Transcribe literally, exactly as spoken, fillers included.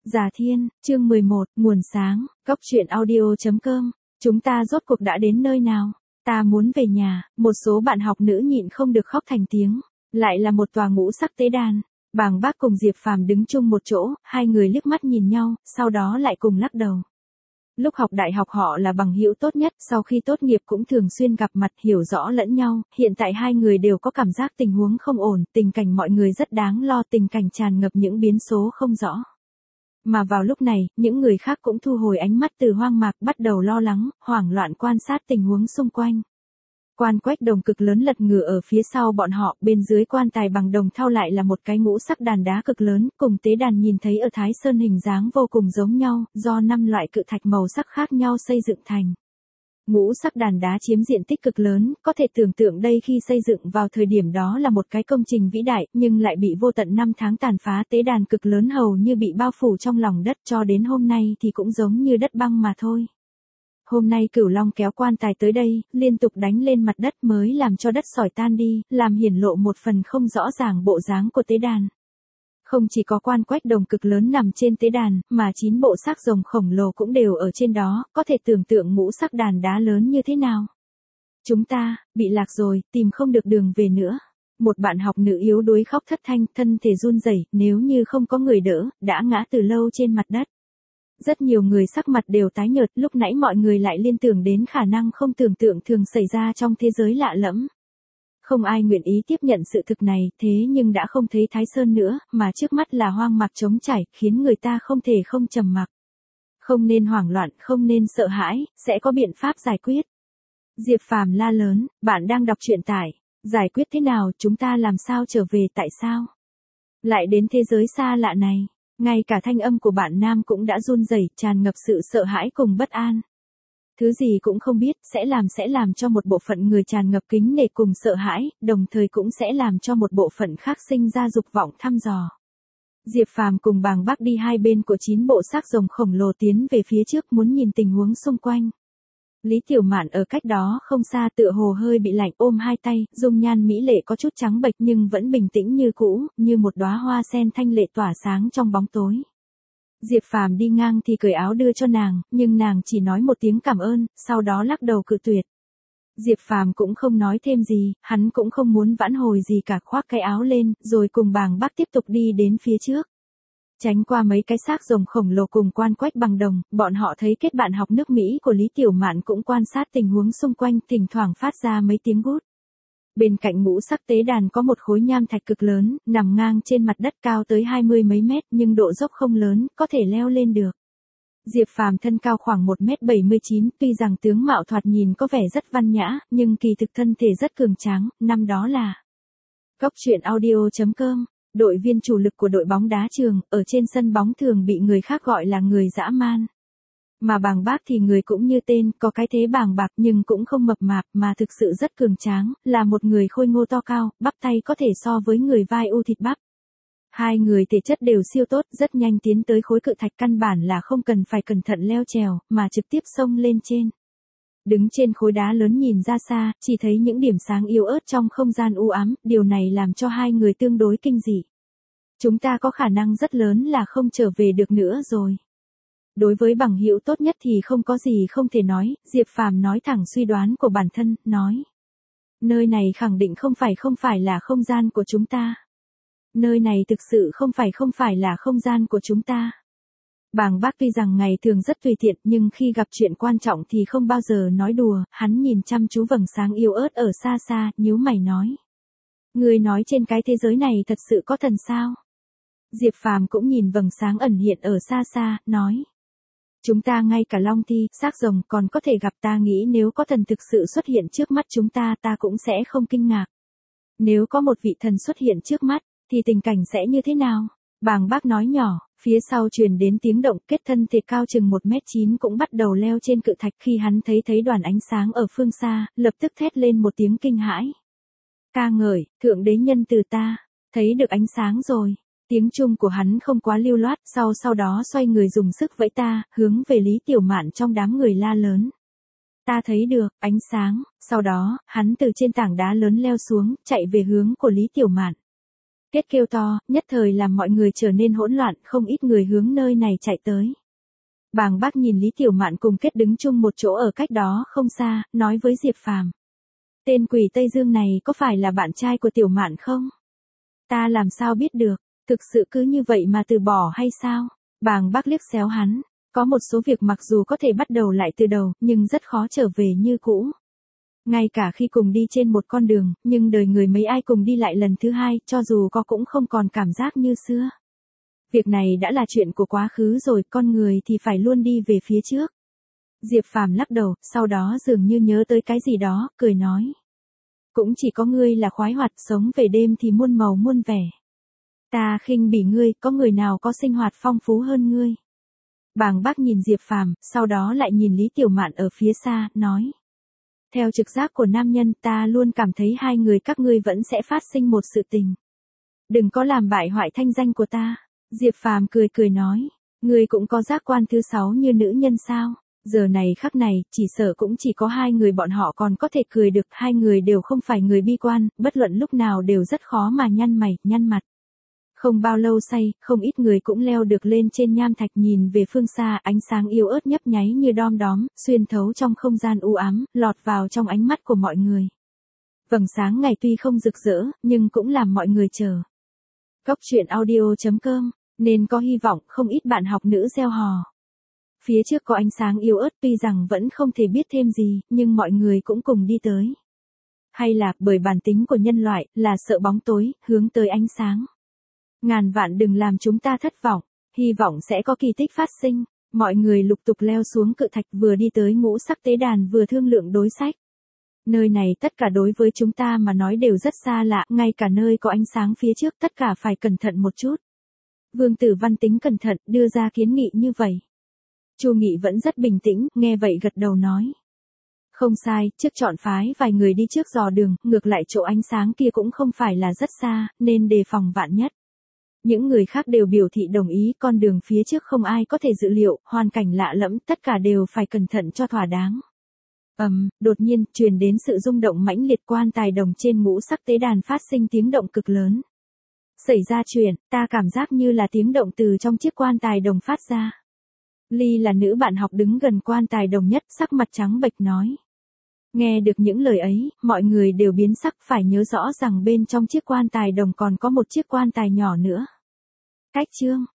Già Thiên, chương mười một, nguồn sáng, Cốc truyện audio chấm com. Chúng ta rốt cuộc đã đến nơi nào? Ta muốn về nhà, một số bạn học nữ nhịn không được khóc thành tiếng. Lại là một tòa ngũ sắc tế đàn. Bàng Bác cùng Diệp Phàm đứng chung một chỗ, hai người liếc mắt nhìn nhau, sau đó lại cùng lắc đầu. Lúc học đại học họ là bằng hữu tốt nhất, sau khi tốt nghiệp cũng thường xuyên gặp mặt, hiểu rõ lẫn nhau, hiện tại hai người đều có cảm giác tình huống không ổn, tình cảnh mọi người rất đáng lo, tình cảnh tràn ngập những biến số không rõ. Mà vào lúc này, những người khác cũng thu hồi ánh mắt từ hoang mạc, bắt đầu lo lắng, hoảng loạn quan sát tình huống xung quanh. Quan quách đồng cực lớn lật ngửa ở phía sau bọn họ, bên dưới quan tài bằng đồng thau lại là một cái ngũ sắc đàn đá cực lớn, cùng tế đàn nhìn thấy ở Thái Sơn hình dáng vô cùng giống nhau, do năm loại cự thạch màu sắc khác nhau xây dựng thành. Ngũ sắc đàn đá chiếm diện tích cực lớn, có thể tưởng tượng đây khi xây dựng vào thời điểm đó là một cái công trình vĩ đại, nhưng lại bị vô tận năm tháng tàn phá, tế đàn cực lớn hầu như bị bao phủ trong lòng đất, cho đến hôm nay thì cũng giống như đất băng mà thôi. Hôm nay Cửu Long kéo quan tài tới đây, liên tục đánh lên mặt đất mới làm cho đất sỏi tan đi, làm hiển lộ một phần không rõ ràng bộ dáng của tế đàn. Không chỉ có quan quách đồng cực lớn nằm trên tế đàn, mà chín bộ xác rồng khổng lồ cũng đều ở trên đó, có thể tưởng tượng ngũ sắc đàn đá lớn như thế nào. Chúng ta, bị lạc rồi, tìm không được đường về nữa. Một bạn học nữ yếu đuối khóc thất thanh, thân thể run rẩy, nếu như không có người đỡ, đã ngã từ lâu trên mặt đất. Rất nhiều người sắc mặt đều tái nhợt, lúc nãy mọi người lại liên tưởng đến khả năng không tưởng tượng thường xảy ra trong thế giới lạ lẫm. Không ai nguyện ý tiếp nhận sự thực này, thế nhưng đã không thấy Thái Sơn nữa, mà trước mắt là hoang mạc trống trải, khiến người ta không thể không trầm mặc. Không nên hoảng loạn, không nên sợ hãi, sẽ có biện pháp giải quyết. Diệp Phàm la lớn, bạn đang đọc truyện tải, giải quyết thế nào, chúng ta làm sao trở về, tại sao lại đến thế giới xa lạ này? Ngay cả thanh âm của bạn nam cũng đã run rẩy, tràn ngập sự sợ hãi cùng bất an. Thứ gì cũng không biết, sẽ làm sẽ làm cho một bộ phận người tràn ngập kính nể cùng sợ hãi, đồng thời cũng sẽ làm cho một bộ phận khác sinh ra dục vọng thăm dò. Diệp Phàm cùng Bàng Bác đi hai bên của chín bộ xác rồng khổng lồ tiến về phía trước, muốn nhìn tình huống xung quanh. Lý Tiểu Mạn ở cách đó không xa, tựa hồ hơi bị lạnh, ôm hai tay, dung nhan mỹ lệ có chút trắng bệch nhưng vẫn bình tĩnh như cũ, như một đóa hoa sen thanh lệ tỏa sáng trong bóng tối. Diệp Phàm đi ngang thì cởi áo đưa cho nàng, nhưng nàng chỉ nói một tiếng cảm ơn, sau đó lắc đầu cự tuyệt. Diệp Phàm cũng không nói thêm gì, hắn cũng không muốn vãn hồi gì cả, khoác cái áo lên, rồi cùng Bàng Bác tiếp tục đi đến phía trước. Tránh qua mấy cái xác rồng khổng lồ cùng quan quách bằng đồng, bọn họ thấy kết bạn học nước Mỹ của Lý Tiểu Mạn cũng quan sát tình huống xung quanh, thỉnh thoảng phát ra mấy tiếng gút. Bên cạnh ngũ sắc tế đàn có một khối nham thạch cực lớn, nằm ngang trên mặt đất, cao tới hai mươi mấy mét, nhưng độ dốc không lớn, có thể leo lên được. Diệp Phàm thân cao khoảng một mét bảy mươi chín, tuy rằng tướng mạo thoạt nhìn có vẻ rất văn nhã, nhưng kỳ thực thân thể rất cường tráng, năm đó là Cốc truyện audio chấm com. Đội viên chủ lực của đội bóng đá trường, ở trên sân bóng thường bị người khác gọi là người dã man. Mà Bàng Bác thì người cũng như tên, có cái thế bàng bạc nhưng cũng không mập mạp, mà thực sự rất cường tráng, là một người khôi ngô to cao, bắp tay có thể so với người vai u thịt bắp. Hai người thể chất đều siêu tốt, rất nhanh tiến tới khối cự thạch, căn bản là không cần phải cẩn thận leo trèo, mà trực tiếp xông lên trên. Đứng trên khối đá lớn nhìn ra xa, chỉ thấy những điểm sáng yếu ớt trong không gian u ám, điều này làm cho hai người tương đối kinh dị. Chúng ta có khả năng rất lớn là không trở về được nữa rồi. Đối với bằng hữu tốt nhất thì không có gì không thể nói, Diệp Phàm nói thẳng suy đoán của bản thân, nói. Nơi này khẳng định không phải không phải là không gian của chúng ta. Nơi này thực sự không phải không phải là không gian của chúng ta. Bàng Bác tuy rằng ngày thường rất tùy tiện, nhưng khi gặp chuyện quan trọng thì không bao giờ nói đùa, hắn nhìn chăm chú vầng sáng yếu ớt ở xa xa, nhíu mày nói. Người nói trên cái thế giới này thật sự có thần sao? Diệp Phàm cũng nhìn vầng sáng ẩn hiện ở xa xa, nói. Chúng ta ngay cả long thi, xác rồng còn có thể gặp, ta nghĩ nếu có thần thực sự xuất hiện trước mắt chúng ta, ta cũng sẽ không kinh ngạc. Nếu có một vị thần xuất hiện trước mắt, thì tình cảnh sẽ như thế nào? Bàng Bác nói nhỏ, phía sau truyền đến tiếng động, kết thân thể cao chừng một mét chín cũng bắt đầu leo trên cự thạch, khi hắn thấy thấy đoàn ánh sáng ở phương xa, lập tức thét lên một tiếng kinh hãi. Ca ngợi, thượng đế nhân từ ta, thấy được ánh sáng rồi. Tiếng Trung của hắn không quá lưu loát, sau sau đó xoay người dùng sức vẫy ta, hướng về Lý Tiểu Mạn trong đám người la lớn. Ta thấy được, ánh sáng, sau đó, hắn từ trên tảng đá lớn leo xuống, chạy về hướng của Lý Tiểu Mạn. Kết kêu to, nhất thời làm mọi người trở nên hỗn loạn, không ít người hướng nơi này chạy tới. Bàng Bác nhìn Lý Tiểu Mạn cùng Kết đứng chung một chỗ ở cách đó không xa, nói với Diệp Phàm. Tên quỷ Tây Dương này có phải là bạn trai của Tiểu Mạn không? Ta làm sao biết được, thực sự cứ như vậy mà từ bỏ hay sao? Bàng Bác liếc xéo hắn, có một số việc mặc dù có thể bắt đầu lại từ đầu, nhưng rất khó trở về như cũ. Ngay cả khi cùng đi trên một con đường, nhưng đời người mấy ai cùng đi lại lần thứ hai, cho dù có cũng không còn cảm giác như xưa. Việc này đã là chuyện của quá khứ rồi, con người thì phải luôn đi về phía trước. Diệp Phàm lắc đầu, sau đó dường như nhớ tới cái gì đó, cười nói. Cũng chỉ có ngươi là khoái hoạt, sống về đêm thì muôn màu muôn vẻ. Ta khinh bỉ ngươi, có người nào có sinh hoạt phong phú hơn ngươi. Bàng Bác nhìn Diệp Phàm, sau đó lại nhìn Lý Tiểu Mạn ở phía xa, nói. Theo trực giác của nam nhân, ta luôn cảm thấy hai người các ngươi vẫn sẽ phát sinh một sự tình. Đừng có làm bại hoại thanh danh của ta. Diệp Phàm cười cười nói, ngươi cũng có giác quan thứ sáu như nữ nhân sao? Giờ này khắc này, chỉ sợ cũng chỉ có hai người bọn họ còn có thể cười được, hai người đều không phải người bi quan, bất luận lúc nào đều rất khó mà nhăn mày, nhăn mặt. Không bao lâu say, không ít người cũng leo được lên trên nham thạch nhìn về phương xa, ánh sáng yếu ớt nhấp nháy như đom đóm, xuyên thấu trong không gian u ám, lọt vào trong ánh mắt của mọi người. Vầng sáng ngày tuy không rực rỡ, nhưng cũng làm mọi người chờ. Cốc truyện audio chấm com, nên có hy vọng, không ít bạn học nữ reo hò. Phía trước có ánh sáng yếu ớt, tuy rằng vẫn không thể biết thêm gì, nhưng mọi người cũng cùng đi tới. Hay là, bởi bản tính của nhân loại, là sợ bóng tối, hướng tới ánh sáng. Ngàn vạn đừng làm chúng ta thất vọng, hy vọng sẽ có kỳ tích phát sinh. Mọi người lục tục leo xuống cự thạch, vừa đi tới ngũ sắc tế đàn vừa thương lượng đối sách. Nơi này tất cả đối với chúng ta mà nói đều rất xa lạ, ngay cả nơi có ánh sáng phía trước tất cả phải cẩn thận một chút. Vương Tử Văn tính cẩn thận, đưa ra kiến nghị như vậy. Chu Nghị vẫn rất bình tĩnh, nghe vậy gật đầu nói. Không sai, trước chọn phái vài người đi trước dò đường, ngược lại chỗ ánh sáng kia cũng không phải là rất xa, nên đề phòng vạn nhất. Những người khác đều biểu thị đồng ý, con đường phía trước không ai có thể dự liệu, hoàn cảnh lạ lẫm, tất cả đều phải cẩn thận cho thỏa đáng. Ầm, um, đột nhiên, truyền đến sự rung động mãnh liệt, quan tài đồng trên ngũ sắc tế đàn phát sinh tiếng động cực lớn. Xảy ra chuyện, ta cảm giác như là tiếng động từ trong chiếc quan tài đồng phát ra. Ly là nữ bạn học đứng gần quan tài đồng nhất, sắc mặt trắng bệch nói. Nghe được những lời ấy, mọi người đều biến sắc, phải nhớ rõ rằng bên trong chiếc quan tài đồng còn có một chiếc quan tài nhỏ nữa. Cách chương,